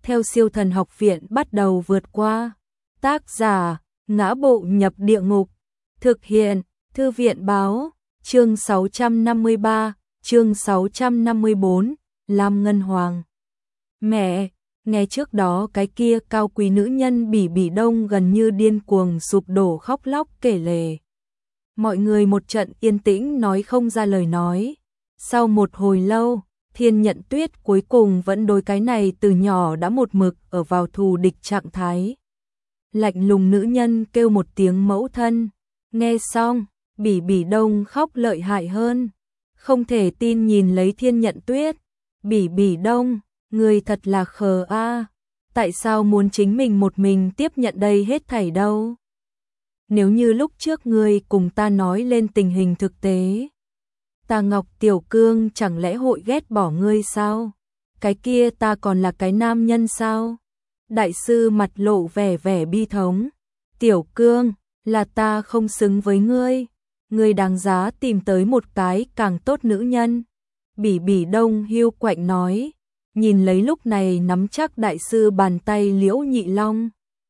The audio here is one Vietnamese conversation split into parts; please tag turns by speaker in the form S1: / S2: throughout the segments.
S1: theo Siêu Thần Học Viện bắt đầu vượt qua. Tác giả: Ngã Bộ Nhập Địa Ngục. Thực hiện: Thư viện báo. Chương 653, chương 654, Lam Ngân Hoàng. Mẹ, nghe trước đó cái kia cao quý nữ nhân Bỉ Bỉ Đông gần như điên cuồng sụp đổ khóc lóc kể lể. Mọi người một trận yên tĩnh nói không ra lời nói. Sau một hồi lâu, Thiên Nhận Tuyết cuối cùng vẫn đối cái này từ nhỏ đã một mực ở vào thù địch trạng thái. Lạnh lùng nữ nhân kêu một tiếng mẫu thân. Nghe xong, Bỉ Bỉ Đông khóc lợi hại hơn. Không thể tin nhìn lấy Thiên Nhận Tuyết. Bỉ Bỉ Đông, người thật là khờ a. Tại sao muốn chính mình một mình tiếp nhận đây hết thảy đâu? Nếu như lúc trước ngươi cùng ta nói lên tình hình thực tế, ta Ngọc Tiểu Cương chẳng lẽ hội ghét bỏ ngươi sao? Cái kia ta còn là cái nam nhân sao? Đại sư mặt lộ vẻ vẻ bi thống. Tiểu Cương, là ta không xứng với ngươi. Ngươi đáng giá tìm tới một cái càng tốt nữ nhân. Bỉ Bỉ Đông hiu quạnh nói, nhìn lấy lúc này nắm chắc đại sư bàn tay Liễu Nhị Long.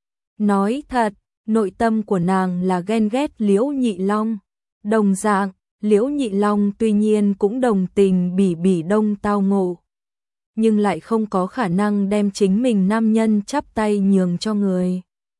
S1: Nói thật, nội tâm của nàng là ghen ghét Liễu Nhị Long. Đồng dạng, Liễu Nhị Long tuy nhiên cũng đồng tình Bỉ Bỉ Đông tao ngộ, nhưng lại không có khả năng đem chính mình nam nhân chắp tay nhường cho người.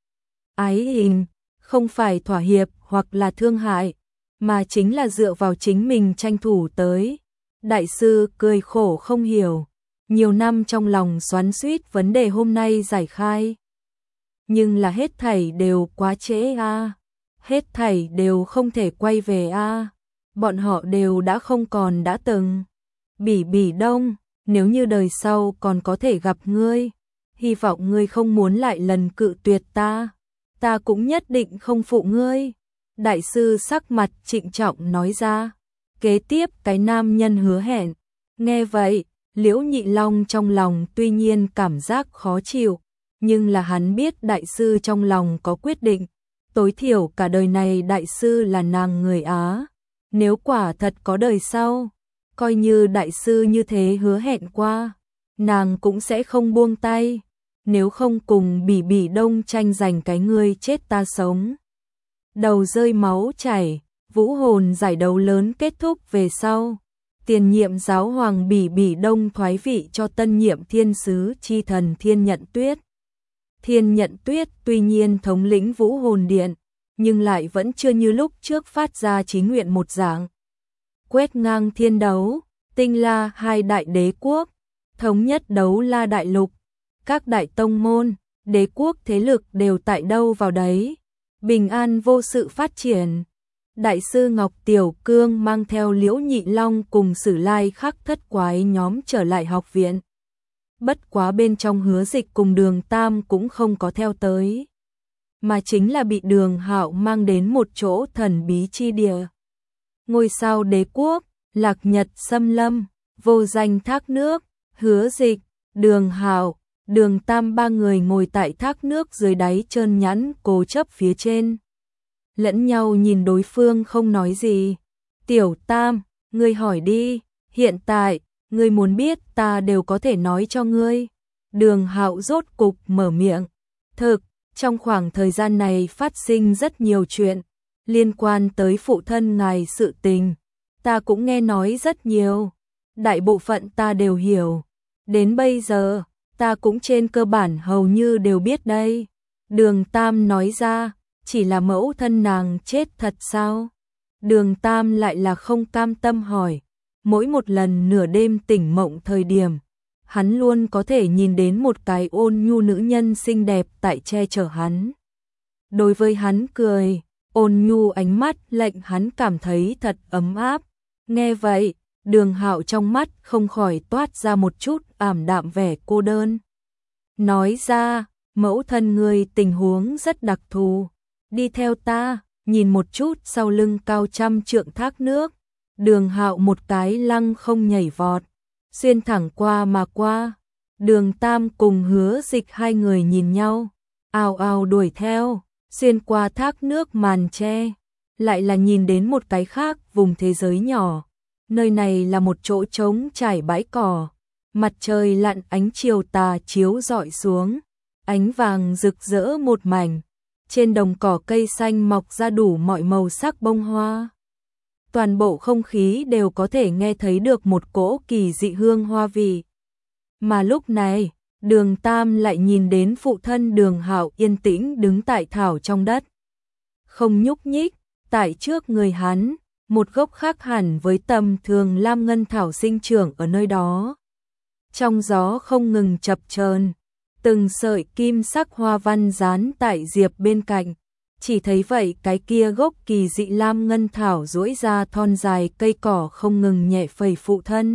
S1: Ái hình, không phải thỏa hiệp hoặc là thương hại, mà chính là dựa vào chính mình tranh thủ tới. Đại sư cười khổ không hiểu, nhiều năm trong lòng xoắn xuýt vấn đề hôm nay giải khai. Nhưng là hết thảy đều quá trễ a, hết thảy đều không thể quay về a, bọn họ đều đã không còn đã từng. Bỉ Bỉ Đông, nếu như đời sau còn có thể gặp ngươi, hy vọng ngươi không muốn lại lần cự tuyệt ta, ta cũng nhất định không phụ ngươi. Đại sư sắc mặt trịnh trọng nói ra. Kế tiếp cái nam nhân hứa hẹn. Nghe vậy, Liễu Nhị Long trong lòng tuy nhiên cảm giác khó chịu, nhưng là hắn biết đại sư trong lòng có quyết định. Tối thiểu cả đời này đại sư là nàng người Á. Nếu quả thật có đời sau, coi như đại sư như thế hứa hẹn qua, nàng cũng sẽ không buông tay. Nếu không cùng Bỉ Bỉ Đông tranh giành cái ngươi chết ta sống. Đầu rơi máu chảy, vũ hồn giải đấu lớn kết thúc về sau. Tiền nhiệm giáo hoàng Bỉ Bỉ Đông thoái vị cho tân nhiệm thiên sứ chi thần Thiên Nhận Tuyết. Thiên Nhận Tuyết tuy nhiên thống lĩnh vũ hồn điện, nhưng lại vẫn chưa như lúc trước phát ra chí nguyện một dạng. Quét ngang thiên đấu, tinh la hai đại đế quốc, thống nhất đấu la đại lục. Các đại tông môn, đế quốc thế lực đều tại đâu vào đấy. Bình an vô sự phát triển. Đại sư Ngọc Tiểu Cương mang theo Liễu Nhị Long cùng Sử Lai Khắc thất quái nhóm trở lại học viện. Bất quá bên trong Hứa Dịch cùng Đường Tam cũng không có theo tới, mà chính là bị Đường Hạo mang đến một chỗ thần bí chi địa. Ngôi sao đế quốc, Lạc Nhật Xâm Lâm, Vô Danh Thác Nước, Hứa Dịch, Đường Hạo, Đường Tam ba người ngồi tại thác nước dưới đáy trơn nhẵn cố chấp phía trên. Lẫn nhau nhìn đối phương không nói gì. Tiểu Tam, ngươi hỏi đi, hiện tại, ngươi muốn biết ta đều có thể nói cho ngươi. Đường Hạo rốt cục mở miệng. Thực, trong khoảng thời gian này phát sinh rất nhiều chuyện, liên quan tới phụ thân ngài sự tình. Ta cũng nghe nói rất nhiều, đại bộ phận ta đều hiểu. Đến bây giờ, ta cũng trên cơ bản hầu như đều biết đây. Đường Tam nói ra, chỉ là mẫu thân nàng chết thật sao? Đường Tam lại là không cam tâm hỏi. Mỗi một lần nửa đêm tỉnh mộng thời điểm, hắn luôn có thể nhìn đến một cái ôn nhu nữ nhân xinh đẹp tại che chở hắn. Đối với hắn cười, ôn nhu ánh mắt lệnh hắn cảm thấy thật ấm áp. Nghe vậy, Đường Hạo trong mắt không khỏi toát ra một chút ảm đạm vẻ cô đơn. Nói ra, mẫu thân ngươi tình huống rất đặc thù. Đi theo ta, nhìn một chút sau lưng cao trăm trượng thác nước. Đường Hạo một cái lăng không nhảy vọt, xuyên thẳng qua mà qua. Đường Tam cùng Hứa Dịch hai người nhìn nhau, ào ào đuổi theo, xuyên qua thác nước màn che. Lại là nhìn đến một cái khác vùng thế giới nhỏ. Nơi này là một chỗ trống trải bãi cỏ, Mặt trời lặn, ánh chiều tà chiếu rọi xuống, ánh vàng rực rỡ một mảnh, trên đồng cỏ cây xanh mọc ra đủ mọi màu sắc bông hoa. Toàn bộ không khí đều có thể nghe thấy được một cỗ kỳ dị hương hoa vị. Mà lúc này, Đường Tam lại nhìn đến phụ thân Đường Hạo yên tĩnh đứng tại thảo trong đất. Không nhúc nhích, tại trước người hắn, một gốc khác hẳn với tầm thường lam ngân thảo sinh trưởng ở nơi đó. Trong gió không ngừng chập chờn, từng sợi kim sắc hoa văn dán tại diệp bên cạnh. Chỉ thấy vậy cái kia gốc kỳ dị lam ngân thảo duỗi ra thon dài, cây cỏ không ngừng nhẹ phẩy phụ thân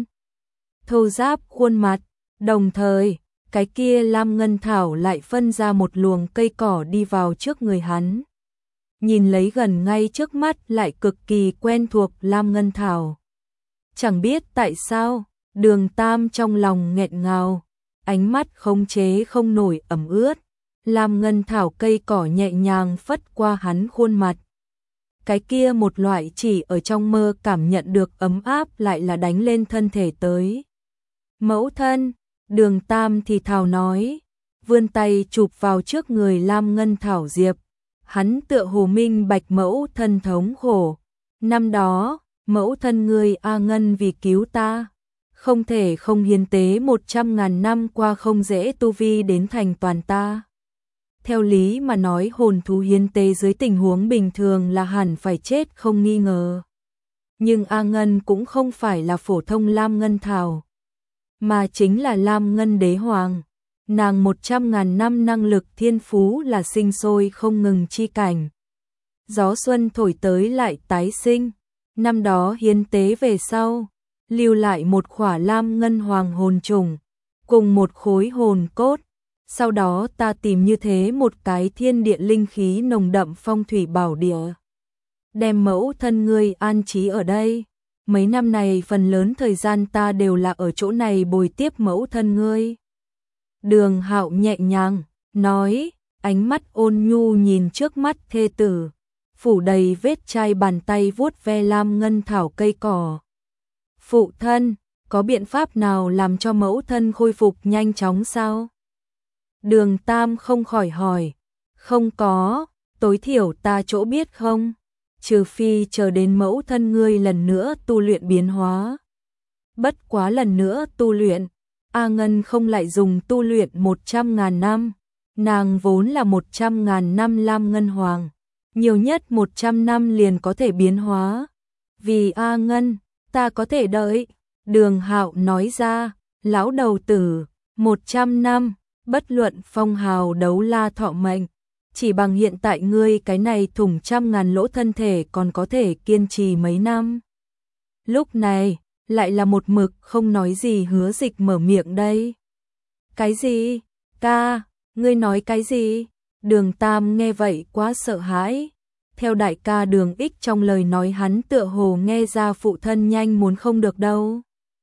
S1: thô ráp khuôn mặt, đồng thời cái kia lam ngân thảo lại phân ra một luồng cây cỏ đi vào trước người hắn. Nhìn lấy gần ngay trước mắt lại cực kỳ quen thuộc lam ngân thảo. Chẳng biết tại sao, Đường Tam trong lòng nghẹn ngào, ánh mắt khống chế không nổi ẩm ướt. Lam ngân thảo cây cỏ nhẹ nhàng phất qua hắn khuôn mặt. Cái kia một loại chỉ ở trong mơ cảm nhận được ấm áp lại là đánh lên thân thể tới. Mẫu thân, Đường Tam thì thào nói, vươn tay chụp vào trước người lam ngân thảo diệp. Hắn tựa hồ minh bạch mẫu thân thống khổ. Năm đó, mẫu thân ngươi A Ngân vì cứu ta, không thể không hiến tế 100.000 năm qua không dễ tu vi đến thành toàn ta. Theo lý mà nói hồn thú hiến tế dưới tình huống bình thường là hẳn phải chết không nghi ngờ. Nhưng A Ngân cũng không phải là phổ thông lam ngân thảo, mà chính là lam ngân đế hoàng. Nàng 100.000 năm năng lực thiên phú là sinh sôi không ngừng chi cảnh. Gió xuân thổi tới lại tái sinh, năm đó hiến tế về sau, lưu lại một khỏa lam ngân hoàng hồn trùng, cùng một khối hồn cốt. Sau đó ta tìm như thế một cái thiên địa linh khí nồng đậm phong thủy bảo địa, đem mẫu thân ngươi an trí ở đây. Mấy năm này phần lớn thời gian ta đều là ở chỗ này bồi tiếp mẫu thân ngươi. Đường Hạo nhẹ nhàng nói, ánh mắt ôn nhu nhìn trước mắt thê tử, phủ đầy vết chai bàn tay vuốt ve lam ngân thảo cây cỏ. Phụ thân, có biện pháp nào làm cho mẫu thân khôi phục nhanh chóng sao? Đường Tam không khỏi hỏi. Không có, tối thiểu ta chỗ biết không, trừ phi chờ đến mẫu thân ngươi lần nữa tu luyện biến hóa. Bất quá lần nữa tu luyện, A Ngân không lại dùng tu luyện 100.000 năm, nàng vốn là 100.000 năm lam ngân hoàng, nhiều nhất 100 năm liền có thể biến hóa. Vì A Ngân, ta có thể đợi. Đường Hạo nói ra, lão đầu tử, 100 năm, bất luận phong hào đấu la thọ mệnh, chỉ bằng hiện tại ngươi cái này thủng 100.000 lỗ thân thể còn có thể kiên trì mấy năm. Lúc này, lại là một mực không nói gì Hứa Dịch mở miệng đây. Cái gì? Ca, ngươi nói cái gì? Đường Tam nghe vậy quá sợ hãi. Theo đại ca Đường Ích trong lời nói hắn tựa hồ nghe ra phụ thân nhanh muốn không được đâu.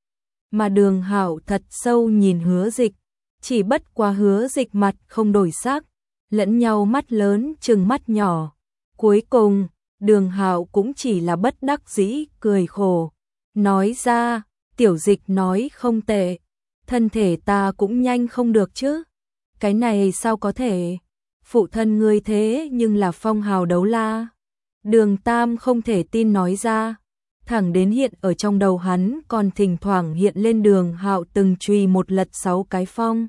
S1: Mà Đường Hạo thật sâu nhìn Hứa Dịch, chỉ bất quá Hứa Dịch mặt không đổi sắc, lẫn nhau mắt lớn chừng mắt nhỏ. Cuối cùng, Đường Hạo cũng chỉ là bất đắc dĩ cười khổ, nói ra, tiểu Dịch nói không tệ, thân thể ta cũng nhanh không được chứ. Cái này sao có thể? Phụ thân ngươi thế nhưng là phong hào đấu la. Đường Tam không thể tin nói ra, thẳng đến hiện ở trong đầu hắn còn thỉnh thoảng hiện lên Đường Hạo từng chùy một lật 6 cái phong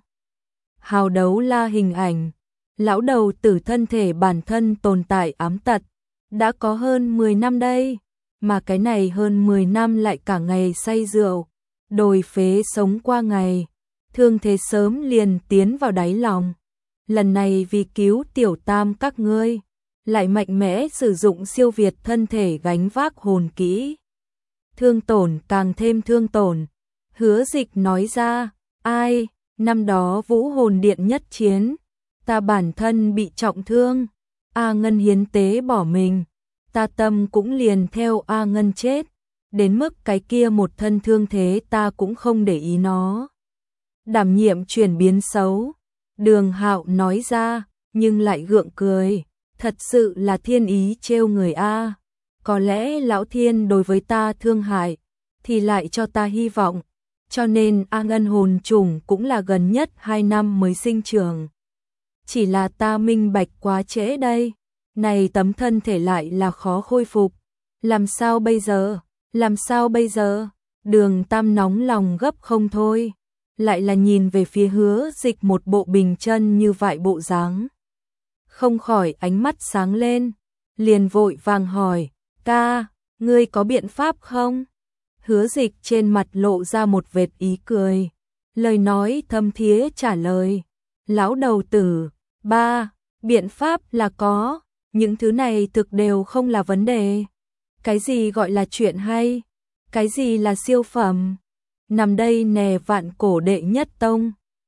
S1: hào đấu la hình ảnh. Lão đầu tử thân thể bản thân tồn tại ám tật, đã có hơn 10 năm đây, mà cái này hơn 10 năm lại cả ngày say rượu, đồi phế sống qua ngày, thương thế sớm liền tiến vào đáy lòng. Lần này vì cứu tiểu Tam các ngươi, lại mạnh mẽ sử dụng siêu việt thân thể gánh vác hồn kỹ. Thương tổn càng thêm thương tổn. Hứa Dịch nói ra, ai, năm đó Vũ Hồn Điện nhất chiến, ta bản thân bị trọng thương, A Ngân hiến tế bỏ mình, ta tâm cũng liền theo A Ngân chết, đến mức cái kia một thân thương thế ta cũng không để ý nó. Đảm nhiệm chuyển biến xấu, Đường Hạo nói ra, nhưng lại gượng cười, thật sự là thiên ý trêu người A. Có lẽ lão thiên đối với ta thương hại, thì lại cho ta hy vọng, cho nên A Ngân hồn trùng cũng là gần nhất 2 năm mới sinh trưởng. Chỉ là ta minh bạch quá trễ đây, này tấm thân thể lại là khó khôi phục, làm sao bây giờ, làm sao bây giờ, Đường Tam nóng lòng gấp không thôi, lại là nhìn về phía Hứa Dịch một bộ bình chân như vậy bộ dáng. Không khỏi ánh mắt sáng lên, liền vội vàng hỏi, ca, ngươi có biện pháp không? Hứa Dịch trên mặt lộ ra một vệt ý cười, lời nói thâm thía trả lời, lão đầu tử, ba, biện pháp là có, những thứ này thực đều không là vấn đề. Cái gì gọi là chuyện hay? Cái gì là siêu phẩm? Nằm đây nè Vạn Cổ đệ nhất tông,